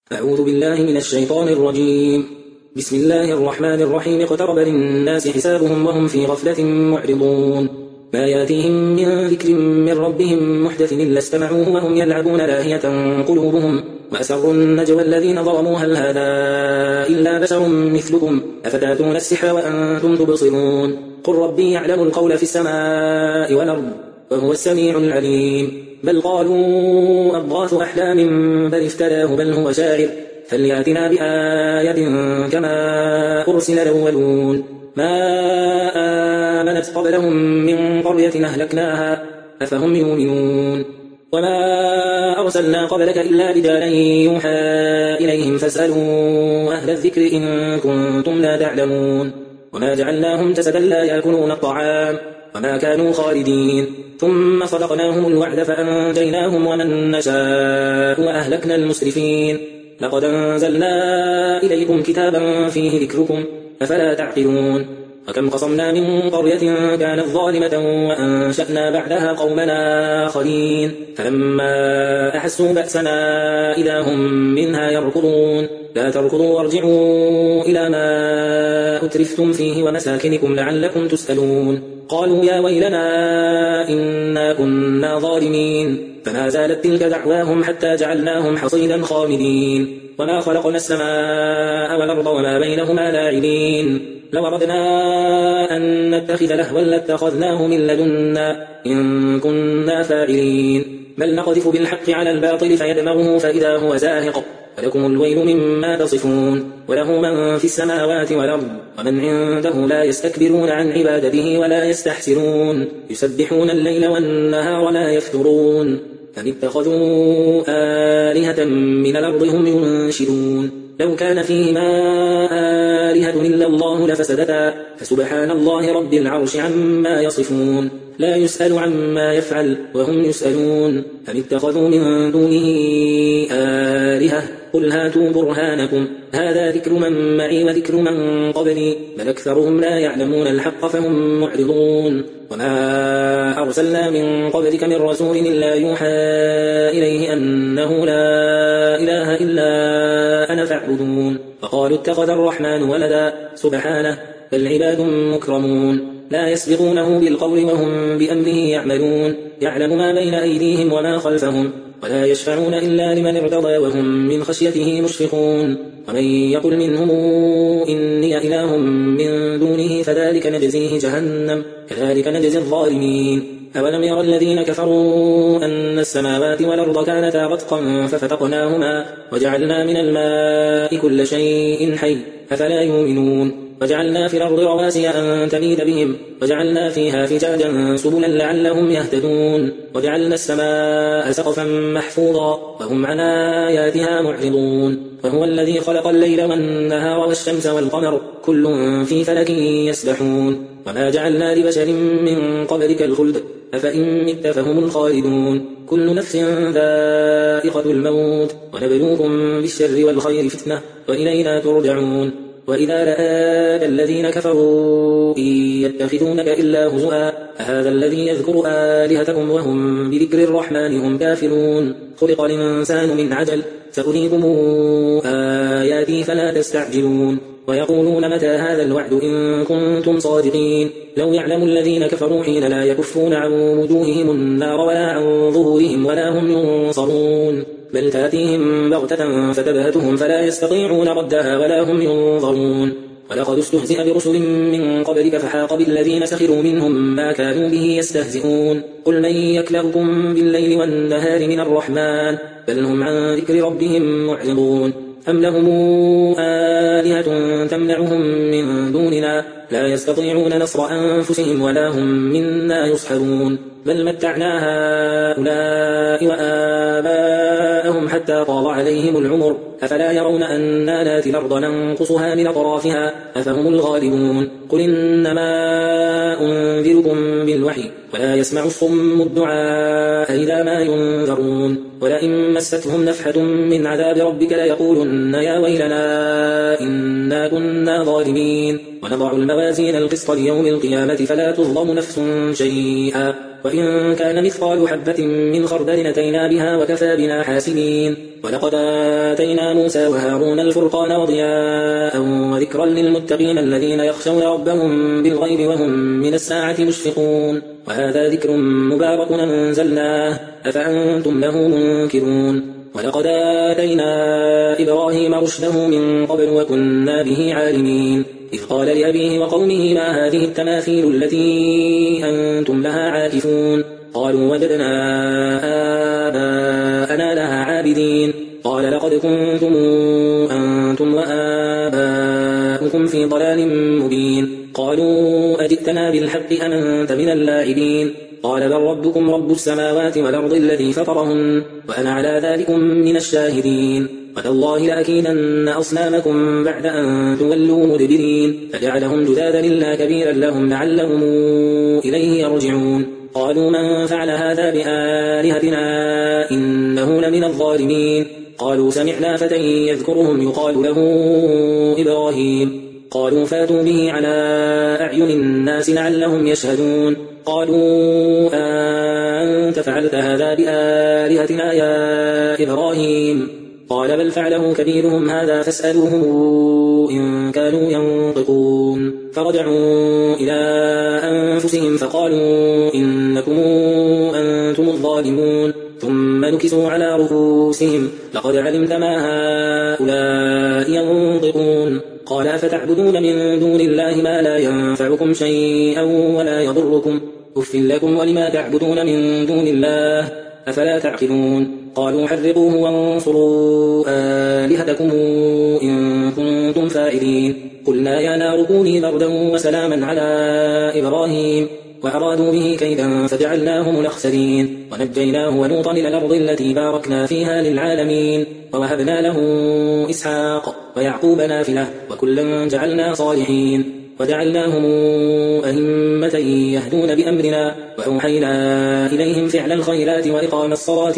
أعوذ بالله من الشيطان الرجيم. بسم الله الرحمن الرحيم. اقترب للناس حسابهم وهم في غفلة معرضون. ما ياتيهم من ذكر من ربهم محدث إلا استمعوه وهم يلعبون لاهية قلوبهم وأسروا النجوى الذين ظلموا هل هذا إلا بشر مثلكم أفتاتون السحر وأنتم تبصرون. قل ربي يعلم القول في السماء والأرض وهو السميع العليم. بل قالوا أضغاث أحلام بل افتراه بل هو شاعر فلياتنا بآية كما أرسل الأولون. ما آمنت قبلهم من قرية أهلكناها أفهم يؤمنون. وما أرسلنا قبلك إلا رجالا يوحى إليهم فاسألوا أهل الذكر إن كنتم لا تعلمون. وما جعلناهم جسدا لا يأكلون الطعام وما كانوا خالدين. ثم صدقناهم الوعد فأنجيناهم ومن نشاء وأهلكنا المسرفين. لقد أنزلنا إليكم كتابا فيه ذكركم أفلا تعقلون. وكم قصمنا من قرية كانت ظالمة وأنشأنا بعدها قومنا آخرين فلما أحسوا بأسنا إذا هم منها يركضون. لا تركضوا وارجعوا إلى ما أترفتم فيه ومساكنكم لعلكم تسألون. قالوا يا ويلنا إنا كنا ظالمين فما زالت تلك دعواهم حتى جعلناهم حصيدا خامدين. وما خلقنا السماء والأرض وما بينهما لاعبين. لو أردنا أن نتخذ لهوا لاتخذناه من لدنا إن كنا فاعلين. بل نقذف بالحق على الباطل فيدمغه فإذا هو زاهق ولكم الويل مما تصفون. وله من في السماوات والأرض ومن عنده لا يستكبرون عن عبادته ولا يستحسرون يسبحون الليل والنهار ولا يفترون. أم اتخذوا آلهة من الأرض هم ينشرون. لو كان فيهما آلهة إلا الله لفسدتا فسبحان الله رب العرش عما يصفون. لا يسأل عما يفعل وهم يسألون. أم اتخذوا من دونه آلهة قل هاتوا برهانكم هذا ذكر من معي وذكر من قبلي بل أكثرهم لا يعلمون الحق فهم معرضون. وما أرسلنا من قبلك من رسول إلا يوحى إليه أنه لا إله إلا أنا فاعبدون. فقالوا اتخذ الرحمن ولدا سبحانه بل عباد مكرمون لا يسبقونه بالقول وهم بأمره يعملون. يعلم ما بين أيديهم وما خلفهم ولا يشفعون إلا لمن ارتضى وهم من خشيته مشفقون. ومن يقل منهم إني إله من دونه فذلك نجزيه جهنم كذلك نجزي الظالمين. أولم يرى الذين كفروا أن السماوات والأرض كانتا رتقا ففتقناهما وجعلنا من الماء كل شيء حي أفلا يؤمنون. وجعلنا في الأرض رواسي أن تميد بهم وجعلنا فيها فجاجا سبلا لعلهم يهتدون. وجعلنا السماء سقفا محفوظا وهم عن آياتها معرضون. وهو الذي خلق الليل والنهار والشمس والقمر كل في فلك يسبحون. وما جعلنا لبشر من قبلك الخلد أفإن مت فهم الخالدون. كل نفس ذائقة الموت ونبلوكم بالشر والخير فتنة وإلينا ترجعون. وإذا رآك الذين كفروا إن يتخذونك إلا هزؤا أهذا الذي يذكر آلهتكم وهم بذكر الرحمن هم كافرون. خلق الإنسان من عجل سأريكم آياتي فلا تستعجلون. ويقولون متى هذا الوعد إن كنتم صادقين. لو يعلم الذين كفروا حين لا يكفون عن وجوههم النار ولا عن ظهورهم ولا هم ينصرون. بل تأتيهم بغتة فتبهتهم فلا يستطيعون ردها ولا هم ينظرون. ولقد استهزئ برسل من قبلك فحاق بالذين سخروا منهم ما كانوا به يستهزئون. قل من يكلؤكم بالليل والنهار من الرحمن بل هم عن ذكر ربهم معرضون. أم لهم آلهة تمنعهم من دوننا لا يستطيعون نصر أنفسهم ولا هم منا يصحبون. بل متعنا هؤلاء وآباءهم حتى طال عليهم العمر أفلا يرون أنا ناتي الأرض ننقصها من أطرافها أفهم الغالبون. قل إنما أنذركم بالوحي ولا يسمع الصم الدعاء إذا ما ينذرون. ولئن مستهم نفحة من عذاب ربك ليقولن يا ويلنا إنا كنا ظالمين. ونضع الموازين القسط ليوم القيامة فلا تظلم نفس شيئا وإن كان مثقال حبة من خردل أتينا بها وكفى بنا حاسبين. ولقد آتينا موسى وهارون الفرقان وضياء وذكرا للمتقين الذين يخشون ربهم بالغيب وهم من الساعة مشفقون. وهذا ذكر مبارك أنزلناه أفأنتم له منكرون. ولقد آتينا إبراهيم رشده من قبل وكنا به عالمين إذ قال لأبيه وقومه ما هذه التماثيل التي أنتم لها عاكفون قالوا وجدنا آباءنا لها عابدين قال لقد كنتم أنتم وآباؤكم في ضلال مبين قالوا أجئتنا بالحق أم أنت من اللاعبين قال بل ربكم رب السماوات والأرض الذي فطرهن وأنا على ذلكم من الشاهدين وتالله لأكيدن أصنامكم بعد أن تولوا مدبرين فجعلهم جذاذا إلا كبيرا لهم لعلهم إليه يرجعون قالوا من فعل هذا بآلهتنا إنه لمن الظالمين قالوا سمعنا فتى يذكرهم يقال له إبراهيم قالوا فاتوا به على أعين الناس لعلهم يشهدون قالوا أنت فعلت هذا بآلهتنا يا إبراهيم قال بل فعله كبيرهم هذا فاسألوهم إن كانوا ينطقون فرجعوا إلى أنفسهم فقالوا إنكم أنتم الظالمون ثم نكسوا على رؤوسهم لقد علمت ما هؤلاء ينطقون قال أفتعبدون من دون الله ما لا ينفعكم شيئا ولا يضركم أف لكم ولما تعبدون من دون الله أفلا تعقلون قالوا حرقوه وانصروا آلهتكم إن كنتم فاعلين قلنا يا نار كوني بردا وسلاما على إبراهيم وأرادوا به كيدا فجعلناهم الأخسرين ونجيناه ولوطا إلى الأرض التي باركنا فيها للعالمين ووهبنا له إسحاق ويعقوب نافلة وكلا جعلنا صالحين وجعلناهم أئمة يهدون بأمرنا وأوحينا إليهم فعل الخيرات وإقام الصلاة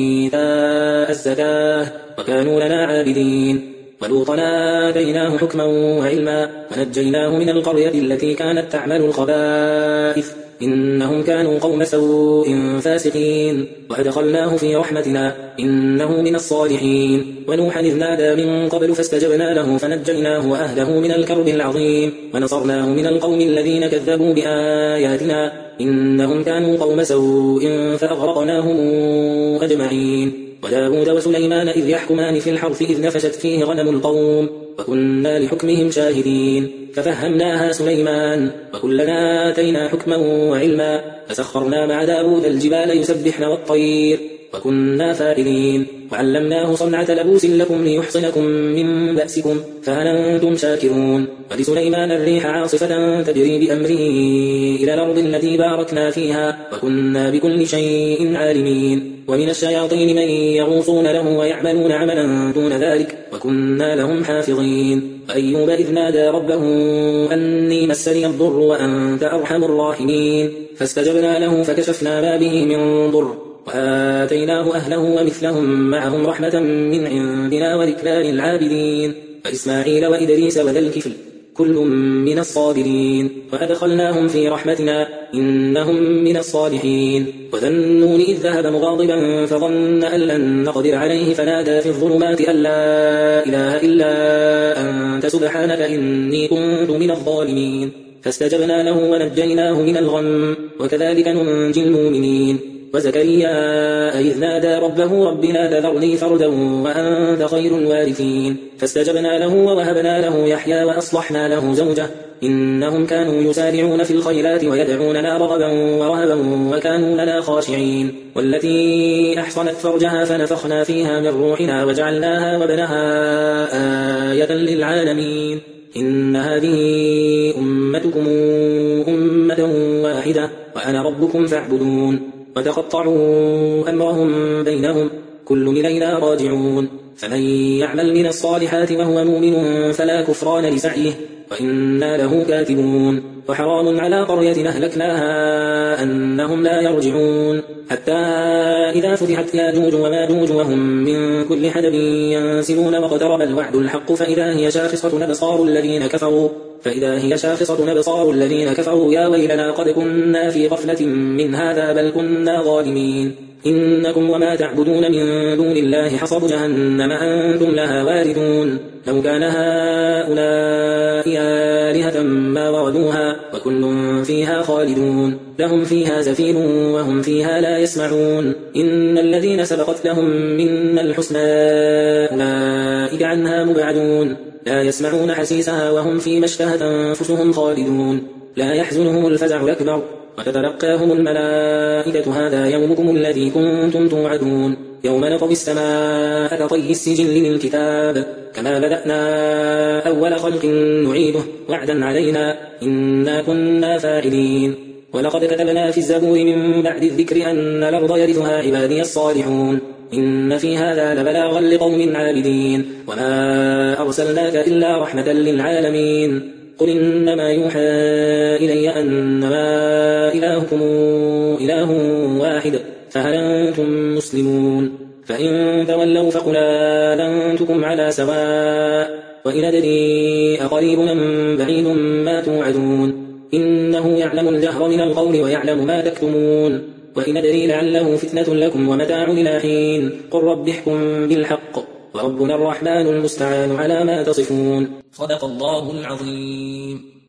وإيتاء الزكاة وكانوا لنا عابدين ولوطا آتيناه حكما وعلما ونجيناه من القرية التي كانت تعمل الخبائث إنهم كانوا قوم سوء فاسقين وأدخلناه في رحمتنا إنه من الصالحين ونوحا إذ نادى من قبل فاستجبنا له فنجيناه وأهله من الكرب العظيم ونصرناه من القوم الذين كذبوا بآياتنا إنهم كانوا قوم سوء فأغرقناهم أجمعين وداود وسليمان إذ يحكمان في الحرث إذ نفشت فيه غنم القوم وكنا لحكمهم شاهدين ففهمناها سليمان وكلنا آتينا حكما وعلما فسخرنا مع داود الجبال يسبحن والطير وكنا فاعلين وعلمناه صنعة لبوس لكم ليحصنكم من بأسكم فهل أنتم شاكرون ولسليمان الريح عاصفة تجري بأمره إلى الأرض التي باركنا فيها وكنا بكل شيء عالمين ومن الشياطين من يغوصون له ويعملون عملا دون ذلك وكنا لهم حافظين وأيوب إذ نادى ربه أني مسني الضر وأنت أرحم الراحمين فاستجبنا له فكشفنا ما به من ضر وآتيناه أهله ومثلهم معهم رحمة من عندنا وذكرى للعابدين فإسماعيل وإدريس وذا الكفل كل من الصابرين وأدخلناهم في رحمتنا إنهم من الصالحين وذا النون إذ ذهب مغاضبا فظن أن لن نقدر عليه فنادى في الظلمات أن لا إله إلا أنت سبحانك إني كنت من الظالمين فاستجبنا له ونجيناه من الغم وكذلك ننجي المؤمنين وزكريا إذ نادى ربه رب لا تذرني فردا وأنت خير الوارثين فاستجبنا له ووهبنا له يحيى وأصلحنا له زوجه إنهم كانوا يسارعون في الخيرات ويدعوننا رغبا ورهبا وكانوا لنا خاشعين والتي أحصنت فرجها فنفخنا فيها من روحنا وجعلناها وابنها آية للعالمين إن هذه أمتكم أمة واحدة وأنا ربكم فاعبدون وتقطعوا أمرهم بينهم كل إلينا راجعون فمن يعمل من الصالحات وهو مؤمن فلا كفران لسعيه وإنا له كاتبون وحرام على قرية أهلكناها أنهم لا يرجعون حتى إذا فتحت ياجوج وماجوج وهم من كل حدب ينسلون واقترب الوعد الحق فإذا هي شاخصة أبصار الذين كفروا يا ويلنا قد كنا في غفلة من هذا بل كنا ظالمين إنكم وما تعبدون من دون الله حصب جهنم أنتم لها واردون لو كان هؤلاء آلهة ما وردوها وكل فيها خالدون لهم فيها زفير وهم فيها لا يسمعون إن الذين سبقت لهم منا الحسنى أولئك عنها مبعدون لا يسمعون حسيسها وهم فيما اشتهت أنفسهم خالدون لا يحزنهم الفزع الأكبر وتتلقاهم الملائكة هذا يومكم الذي كنتم توعدون يوم نطوي السماء كطي السجل للكتاب كما بدأنا أول خلق نعيده وعدا علينا إنا كنا فاعلين ولقد كتبنا في الزبور من بعد الذكر أن الأرض يرثها عبادي الصالحون إن في هذا لبلاغا لقوم عابدين وما أرسلناك إلا رحمة للعالمين قل إنما يوحى إلي أنما إلهكم إله واحد فهل أنتم مسلمون فإن تولوا فقل آذنتكم على سواء وإن أدري أقريب أم بعيد ما توعدون إنه يعلم الجهر من القول ويعلم ما تكتمون وإن أدري لعله فتنة لكم ومتاع إلى حين قل رب احكم بالحق وربنا الرحمن المستعان على ما تصفون صدق الله العظيم.